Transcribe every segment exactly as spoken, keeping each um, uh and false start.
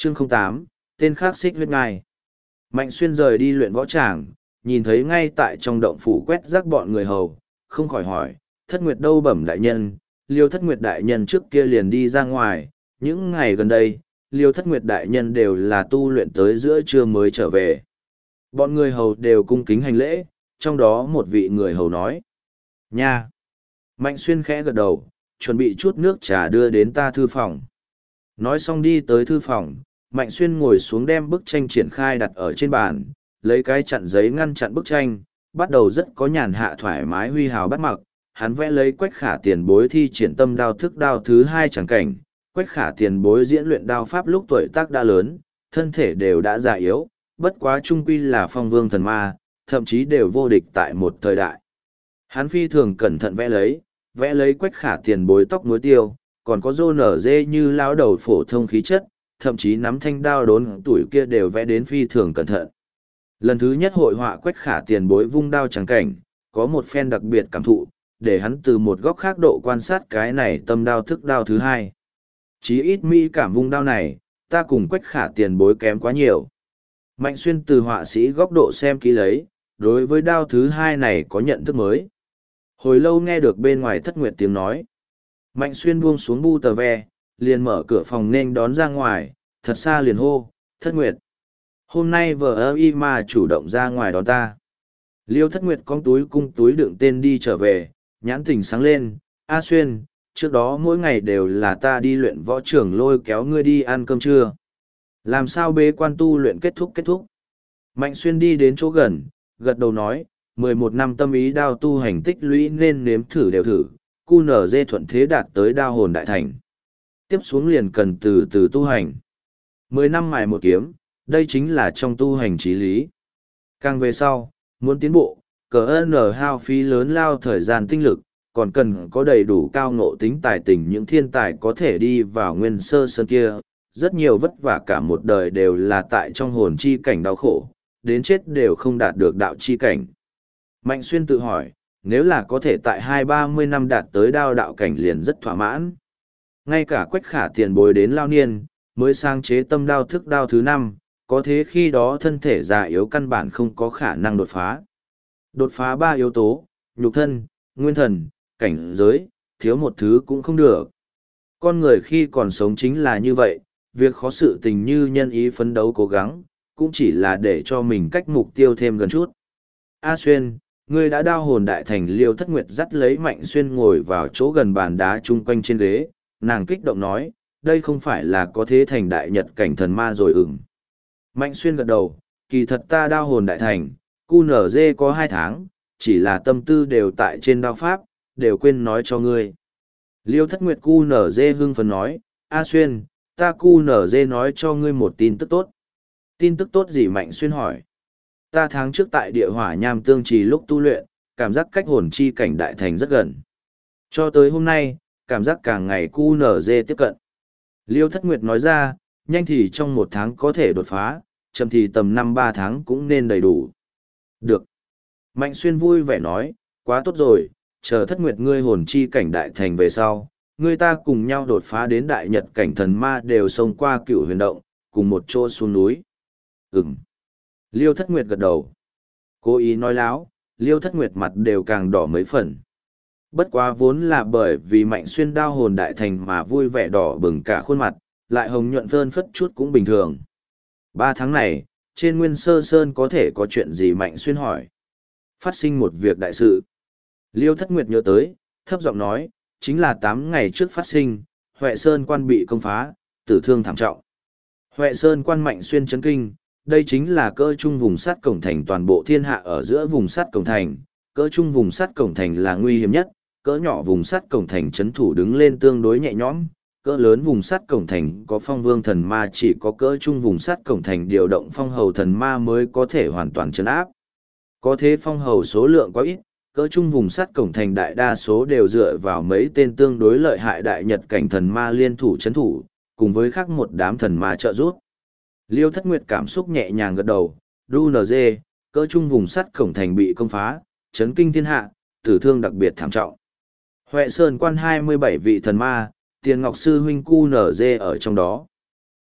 Chương không tám, tên khắc xích huyết ngai. Mạnh Xuyên rời đi luyện võ tràng, nhìn thấy ngay tại trong động phủ quét rác bọn người hầu, không khỏi hỏi, Thất Nguyệt đâu bẩm đại nhân, Liêu Thất Nguyệt đại nhân trước kia liền đi ra ngoài, những ngày gần đây, Liêu Thất Nguyệt đại nhân đều là tu luyện tới giữa trưa mới trở về. Bọn người hầu đều cung kính hành lễ, trong đó một vị người hầu nói, nha. Mạnh Xuyên khẽ gật đầu, chuẩn bị chút nước trà đưa đến ta thư phòng. Nói xong đi tới thư phòng, Mạnh Xuyên ngồi xuống đem bức tranh triển khai đặt ở trên bàn, lấy cái chặn giấy ngăn chặn bức tranh, bắt đầu rất có nhàn hạ thoải mái huy hào bắt mặc. Hắn vẽ lấy Quách Khả tiền bối thi triển tâm đao thức đao thứ hai chẳng cảnh. Quách Khả tiền bối diễn luyện đao pháp lúc tuổi tác đã lớn, thân thể đều đã già yếu, bất quá trung quy là phong vương thần ma, thậm chí đều vô địch tại một thời đại. Hắn phi thường cẩn thận vẽ lấy, vẽ lấy Quách Khả tiền bối tóc muối tiêu, còn có rô nở dê như lao đầu phổ thông khí chất, thậm chí nắm thanh đao đốn tuổi kia đều vẽ đến phi thường cẩn thận. Lần thứ nhất hội họa Quách Khả tiền bối vung đao trắng cảnh, có một phen đặc biệt cảm thụ, để hắn từ một góc khác độ quan sát cái này tâm đao thức đao thứ hai. Chí ít mỹ cảm vung đao này, ta cùng Quách Khả tiền bối kém quá nhiều. Mạnh Xuyên từ họa sĩ góc độ xem kỹ lấy, đối với đao thứ hai này có nhận thức mới. Hồi lâu nghe được bên ngoài Thất Nguyệt tiếng nói. Mạnh Xuyên buông xuống bu tờ ve, liền mở cửa phòng nên đón ra ngoài, thật xa liền hô, Thất Nguyệt. Hôm nay vợ ơ y mà chủ động ra ngoài đón ta. Liêu Thất Nguyệt con túi cung túi đựng tên đi trở về, nhãn tình sáng lên, A Xuyên, trước đó mỗi ngày đều là ta đi luyện võ trưởng lôi kéo ngươi đi ăn cơm trưa. Làm sao bế quan tu luyện kết thúc kết thúc? Mạnh Xuyên đi đến chỗ gần, gật đầu nói, mười một năm tâm ý đao tu hành tích lũy nên nếm thử đều thử, cu nở dê thuận thế đạt tới đao hồn đại thành. Tiếp xuống liền cần từ từ tu hành. Mười năm mài một kiếm, đây chính là trong tu hành trí lý. Càng về sau, muốn tiến bộ, cờ ơn nở hao phí lớn lao thời gian tinh lực, còn cần có đầy đủ cao ngộ tính tài tình những thiên tài có thể đi vào nguyên sơ sơn kia. Rất nhiều vất vả cả một đời đều là tại trong hồn chi cảnh đau khổ, đến chết đều không đạt được đạo chi cảnh. Mạnh Xuyên tự hỏi, nếu là có thể tại hai ba mươi năm đạt tới đao đạo cảnh liền rất thỏa mãn. Ngay cả Quách Khả tiền bối đến lao niên, mới sáng chế tâm đao thức đao thứ năm, có thế khi đó thân thể già yếu căn bản không có khả năng đột phá. Đột phá ba yếu tố, nhục thân, nguyên thần, cảnh giới, thiếu một thứ cũng không được. Con người khi còn sống chính là như vậy, việc khó sự tình như nhân ý phấn đấu cố gắng, cũng chỉ là để cho mình cách mục tiêu thêm gần chút. A Xuyên, ngươi đã đao hồn đại thành. Liêu Thất Nguyệt dắt lấy Mạnh Xuyên ngồi vào chỗ gần bàn đá chung quanh trên ghế, nàng kích động nói, đây không phải là có thế thành đại nhật cảnh thần ma rồi ửng. Mạnh Xuyên gật đầu, kỳ thật ta đao hồn đại thành, cu nở dê có hai tháng, chỉ là tâm tư đều tại trên đao pháp, đều quên nói cho ngươi. Liêu Thất Nguyệt cu nở dê hưng phấn nói, A Xuyên, ta cu nở dê nói cho ngươi một tin tức tốt. Tin tức tốt gì? Mạnh Xuyên hỏi. Ta tháng trước tại địa hỏa nham tương trì lúc tu luyện, cảm giác cách hồn chi cảnh đại thành rất gần. Cho tới hôm nay, cảm giác càng ngày cu nở dê tiếp cận. Liêu Thất Nguyệt nói ra, nhanh thì trong một tháng có thể đột phá, chậm thì tầm năm ba tháng cũng nên đầy đủ. Được. Mạnh Xuyên vui vẻ nói, quá tốt rồi, chờ Thất Nguyệt ngươi hồn chi cảnh đại thành về sau, ngươi ta cùng nhau đột phá đến đại nhật cảnh thần ma đều xông qua cựu huyền động, cùng một chỗ xuống núi. Ừm. Liêu Thất Nguyệt gật đầu. Cố ý nói láo, Liêu Thất Nguyệt mặt đều càng đỏ mấy phần. Bất quá vốn là bởi vì Mạnh Xuyên đao hồn đại thành mà vui vẻ đỏ bừng cả khuôn mặt, lại hồng nhuận phơn phất chút cũng bình thường. Ba tháng này, trên Nguyên Sơ Sơn có thể có chuyện gì? Mạnh Xuyên hỏi. Phát sinh một việc đại sự. Liêu Thất Nguyệt nhớ tới, thấp giọng nói, chính là tám ngày trước phát sinh, Huệ Sơn quan bị công phá, tử thương thảm trọng. Huệ Sơn quan Mạnh Xuyên chấn kinh, đây chính là cỡ trung vùng sắt cổng thành toàn bộ thiên hạ ở giữa vùng sắt cổng thành, cỡ trung vùng sắt cổng thành là nguy hiểm nhất, cỡ nhỏ vùng sắt cổng thành chấn thủ đứng lên tương đối nhẹ nhõm, cỡ lớn vùng sắt cổng thành có phong vương thần ma, chỉ có cỡ trung vùng sắt cổng thành điều động phong hầu thần ma mới có thể hoàn toàn chấn áp. Có thế phong hầu số lượng quá ít, cỡ trung vùng sắt cổng thành đại đa số đều dựa vào mấy tên tương đối lợi hại đại nhật cảnh thần ma liên thủ chấn thủ, cùng với khác một đám thần ma trợ giúp. Liêu Thất Nguyệt cảm xúc nhẹ nhàng gật đầu, đu nờ dê, cỡ trung vùng sắt cổng thành bị công phá, chấn kinh thiên hạ, tử thương đặc biệt thảm trọng. Huệ Sơn quan hai mươi bảy vị thần ma, Tiền Ngọc Sư huynh cu nở dê ở trong đó.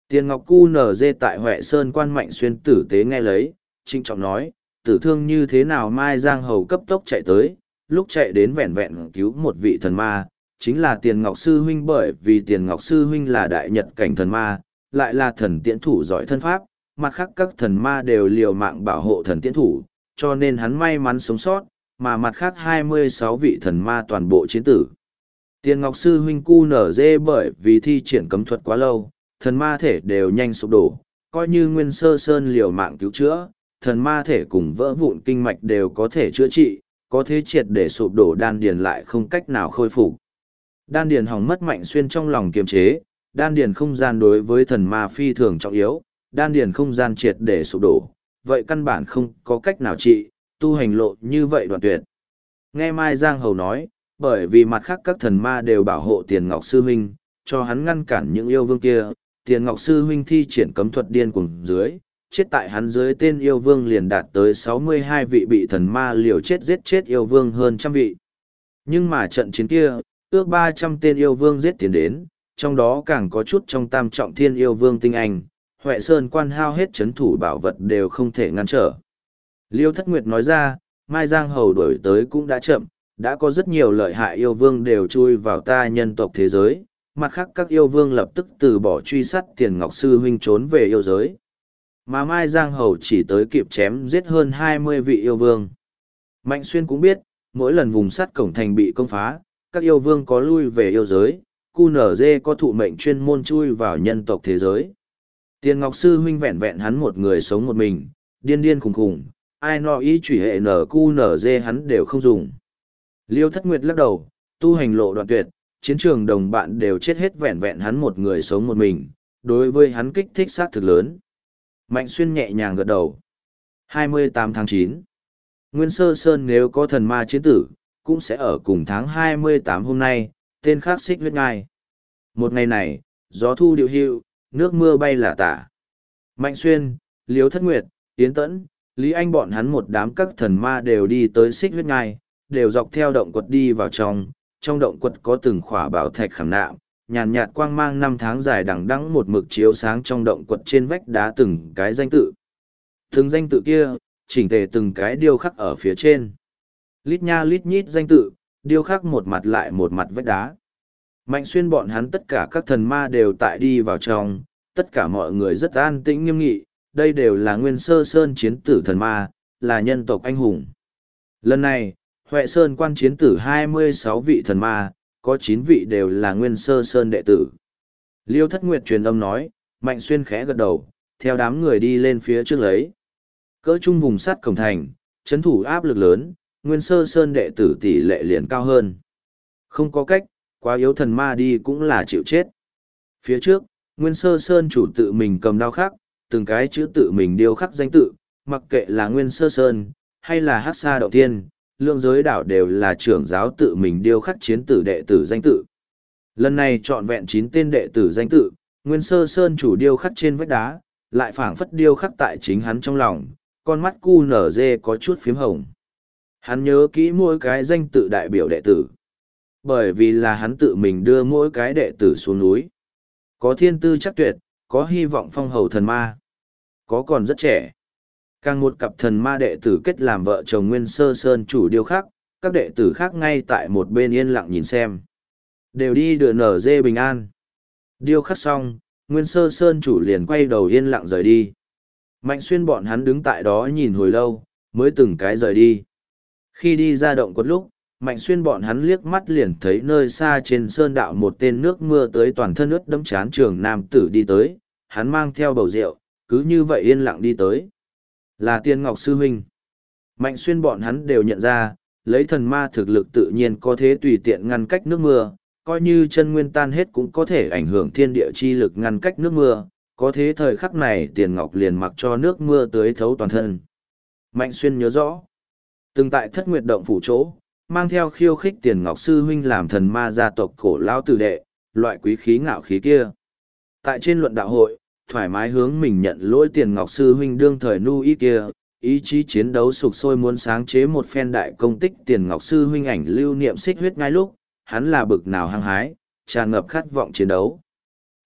Tiền Ngọc Cu nở dê tại Huệ Sơn quan Mạnh Xuyên tử tế nghe lấy, trinh trọng nói, tử thương như thế nào Mai Giang Hầu cấp tốc chạy tới, lúc chạy đến vẹn vẹn cứu một vị thần ma, chính là Tiền Ngọc Sư Huynh bởi vì Tiền Ngọc Sư Huynh là đại nhật cảnh thần ma, lại là thần tiễn thủ giỏi thân pháp, mặt khác các thần ma đều liều mạng bảo hộ thần tiễn thủ, cho nên hắn may mắn sống sót, mà mặt khác hai mươi sáu vị thần ma toàn bộ chiến tử. Tiền Ngọc Sư Huynh Cu nở dê bởi vì thi triển cấm thuật quá lâu, thần ma thể đều nhanh sụp đổ, coi như Nguyên Sơ Sơn liều mạng cứu chữa, thần ma thể cùng vỡ vụn kinh mạch đều có thể chữa trị, có thế triệt để sụp đổ đan điền lại không cách nào khôi phục. Đan điền hỏng mất Mạnh Xuyên trong lòng kiềm chế, đan điền không gian đối với thần ma phi thường trọng yếu, đan điền không gian triệt để sụp đổ, vậy căn bản không có cách nào trị, tu hành lộ như vậy đoạn tuyệt. Nghe Mai Giang Hầu nói, bởi vì mặt khác các thần ma đều bảo hộ Tiền Ngọc Sư Huynh, cho hắn ngăn cản những yêu vương kia, Tiền Ngọc Sư Huynh thi triển cấm thuật điên cuồng dưới, chết tại hắn dưới tên yêu vương liền đạt tới sáu mươi hai vị bị thần ma liều chết giết chết yêu vương hơn trăm vị. Nhưng mà trận chiến kia, ước ba trăm tên yêu vương giết tiến đến, trong đó càng có chút trong tam trọng thiên yêu vương tinh anh, Huệ Sơn quan hao hết chấn thủ bảo vật đều không thể ngăn trở. Liêu Thất Nguyệt nói ra, Mai Giang Hầu đổi tới cũng đã chậm, đã có rất nhiều lợi hại yêu vương đều chui vào ta nhân tộc thế giới, mặt khác các yêu vương lập tức từ bỏ truy sát Tiền Ngọc Sư Huynh trốn về yêu giới. Mà Mai Giang Hầu chỉ tới kịp chém giết hơn hai mươi vị yêu vương. Mạnh Xuyên cũng biết, mỗi lần vùng sắt cổng thành bị công phá, các yêu vương có lui về yêu giới, Cu nở dê có thụ mệnh chuyên môn chui vào nhân tộc thế giới. Tiền Ngọc Sư Huynh vẹn vẹn hắn một người sống một mình, điên điên khùng khùng, ai no ý chủy hệ nở Cu nở dê hắn đều không dùng. Liêu Thất Nguyệt lắc đầu, tu hành lộ đoạn tuyệt, chiến trường đồng bạn đều chết hết vẹn vẹn hắn một người sống một mình, đối với hắn kích thích sát thực lớn. Mạnh Xuyên nhẹ nhàng gật đầu. hai mươi tám tháng chín. Nguyên Sơ Sơn nếu có thần ma chiến tử, cũng sẽ ở cùng tháng hai mươi tám hôm nay, tên khác Xích Huyết Ngai. Một ngày này, gió thu điệu hưu, nước mưa bay lả tả. Mạnh Xuyên, Liêu Thất Nguyệt, Yến Tẫn, Lý Anh bọn hắn một đám các thần ma đều đi tới Xích Huyết Ngai, đều dọc theo động quật đi vào trong, trong động quật có từng khỏa bảo thạch khảm nạm, nhàn nhạt quang mang năm tháng dài đằng đẵng một mực chiếu sáng trong động quật trên vách đá từng cái danh tự. Từng danh tự kia, chỉnh tề từng cái điêu khắc ở phía trên. Lít nha lít nhít danh tự, điêu khắc một mặt lại một mặt vách đá. Mạnh Xuyên bọn hắn tất cả các thần ma đều tại đi vào trong, tất cả mọi người rất an tĩnh nghiêm nghị, đây đều là Nguyên Sơ Sơn chiến tử thần ma, là nhân tộc anh hùng. Lần này, Huệ Sơn quan chiến tử hai mươi sáu vị thần ma, có chín vị đều là Nguyên Sơ Sơn đệ tử. Liêu Thất Nguyệt truyền âm nói, Mạnh Xuyên khẽ gật đầu, theo đám người đi lên phía trước lấy. Cỡ trung vùng sắt cổng thành, chấn thủ áp lực lớn, Nguyên Sơ Sơn đệ tử tỷ lệ liền cao hơn. Không có cách, quá yếu thần ma đi cũng là chịu chết. Phía trước, Nguyên Sơ Sơn chủ tự mình cầm đao khắc, từng cái chữ tự mình điêu khắc danh tự, mặc kệ là Nguyên Sơ Sơn, hay là Hắc Sa Động Thiên, lượng giới đảo đều là trưởng giáo tự mình điêu khắc chiến tử đệ tử danh tự. Lần này trọn vẹn chín tên đệ tử danh tự, Nguyên Sơ Sơn chủ điêu khắc trên vách đá, lại phảng phất điêu khắc tại chính hắn trong lòng, con mắt Cu nở dê có chút phím hồng. Hắn nhớ kỹ mỗi cái danh tự đại biểu đệ tử. Bởi vì là hắn tự mình đưa mỗi cái đệ tử xuống núi. Có thiên tư chắc tuyệt, có hy vọng phong hầu thần ma. Có còn rất trẻ. Càng một cặp thần ma đệ tử kết làm vợ chồng Nguyên Sơ Sơn chủ điêu khắc, các đệ tử khác ngay tại một bên yên lặng nhìn xem. Đều đi đưa nở dê bình an. Điêu khắc xong, Nguyên Sơ Sơn chủ liền quay đầu yên lặng rời đi. Mạnh Xuyên bọn hắn đứng tại đó nhìn hồi lâu, mới từng cái rời đi. Khi đi ra động quật lúc, Mạnh Xuyên bọn hắn liếc mắt liền thấy nơi xa trên sơn đạo một tên nước mưa tới toàn thân ướt đẫm chán trường nam tử đi tới, hắn mang theo bầu rượu, cứ như vậy yên lặng đi tới. Là Tiên Ngọc Sư Huynh. Mạnh Xuyên bọn hắn đều nhận ra, lấy thần ma thực lực tự nhiên có thế tùy tiện ngăn cách nước mưa, coi như chân nguyên tan hết cũng có thể ảnh hưởng thiên địa chi lực ngăn cách nước mưa, có thế thời khắc này Tiền Ngọc liền mặc cho nước mưa tưới thấu toàn thân. Mạnh Xuyên nhớ rõ, từng tại Thất Nguyệt động phủ chỗ, mang theo khiêu khích Tiền Ngọc Sư Huynh làm thần ma gia tộc cổ lão tử đệ, loại quý khí ngạo khí kia. Tại trên luận đạo hội, thoải mái hướng mình nhận lỗi Tiền Ngọc Sư Huynh đương thời nu ý kia, ý chí chiến đấu sục sôi muốn sáng chế một phen đại công tích Tiền Ngọc Sư Huynh ảnh lưu niệm xích huyết ngay lúc, hắn là bực nào hăng hái, tràn ngập khát vọng chiến đấu.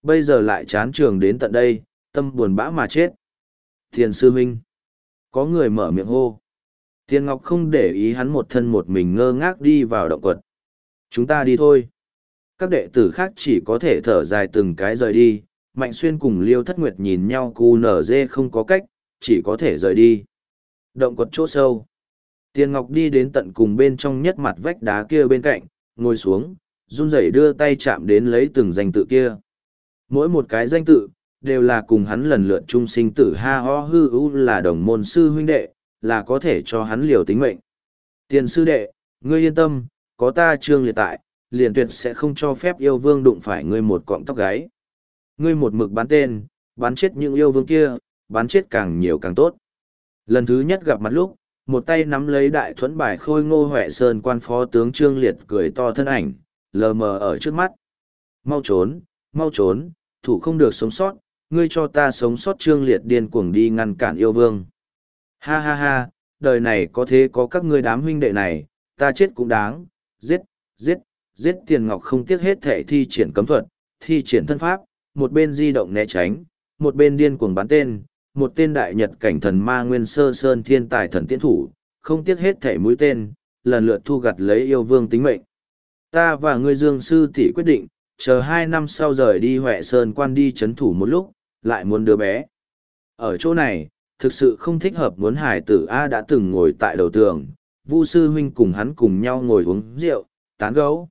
Bây giờ lại chán trường đến tận đây, tâm buồn bã mà chết. Thiền sư huynh. Có người mở miệng hô. Tiền Ngọc không để ý hắn, một thân một mình ngơ ngác đi vào động quật. Chúng ta đi thôi. Các đệ tử khác chỉ có thể thở dài từng cái rời đi. Mạnh Xuyên cùng Liêu Thất Nguyệt nhìn nhau cu nở dê không có cách, chỉ có thể rời đi. Động quật chỗ sâu. Tiền Ngọc đi đến tận cùng bên trong nhất mặt vách đá kia bên cạnh, ngồi xuống, run rẩy đưa tay chạm đến lấy từng danh tự kia. Mỗi một cái danh tự, đều là cùng hắn lần lượt chung sinh tử ha ho hư ưu, là đồng môn sư huynh đệ, là có thể cho hắn liều tính mệnh. Tiền sư đệ, ngươi yên tâm, có ta Trương Liệt tại, liền tuyệt sẽ không cho phép yêu vương đụng phải ngươi một cọng tóc gáy. Ngươi một mực bắn tên, bắn chết những yêu vương kia, bắn chết càng nhiều càng tốt. Lần thứ nhất gặp mặt lúc, một tay nắm lấy đại thuẫn bài khôi Ngô Huệ Sơn quan phó tướng Trương Liệt cười to thân ảnh, lờ mờ ở trước mắt. Mau trốn, mau trốn, thủ không được sống sót, ngươi cho ta sống sót. Trương Liệt điên cuồng đi ngăn cản yêu vương. Ha ha ha, đời này có thế có các ngươi đám huynh đệ này, ta chết cũng đáng, giết, giết, giết. Tiền Ngọc không tiếc hết thể thi triển cấm thuật, thi triển thân pháp, một bên di động né tránh, một bên điên cuồng bắn tên, một tên đại nhật cảnh thần ma nguyên sơ sơn thiên tài thần tiễn thủ, không tiếc hết thể mũi tên, lần lượt thu gặt lấy yêu vương tính mệnh. Ta và ngươi Dương sư tỷ quyết định, chờ hai năm sau rời đi Huệ Sơn quan đi chấn thủ một lúc, lại muốn đứa bé. Ở chỗ này, thực sự không thích hợp, muốn hải tử A đã từng ngồi tại đầu tường, Vu sư huynh cùng hắn cùng nhau ngồi uống rượu, tán gẫu.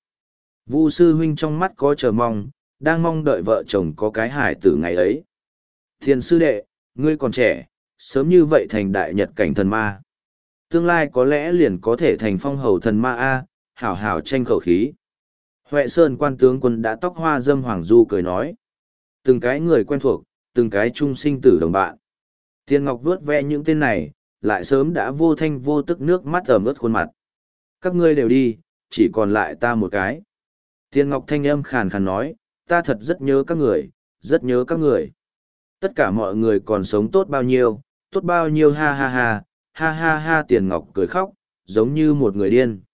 Vu sư huynh trong mắt có chờ mong, đang mong đợi vợ chồng có cái hải tử ngày ấy. Thiên sư đệ, ngươi còn trẻ, sớm như vậy thành đại nhật cảnh thần ma. Tương lai có lẽ liền có thể thành phong hầu thần ma A, hảo hảo tranh khẩu khí. Huệ Sơn quan tướng quân đã tóc hoa dâm Hoàng Du cười nói. Từng cái người quen thuộc, từng cái chung sinh tử đồng bạn. Tiền Ngọc vớt ve những tên này, lại sớm đã vô thanh vô tức nước mắt ẩm ướt khuôn mặt. Các ngươi đều đi, chỉ còn lại ta một cái. Tiền Ngọc thanh âm khàn khàn nói, ta thật rất nhớ các người, rất nhớ các người. Tất cả mọi người còn sống tốt bao nhiêu, tốt bao nhiêu ha ha ha, ha ha ha. Tiền Ngọc cười khóc, giống như một người điên.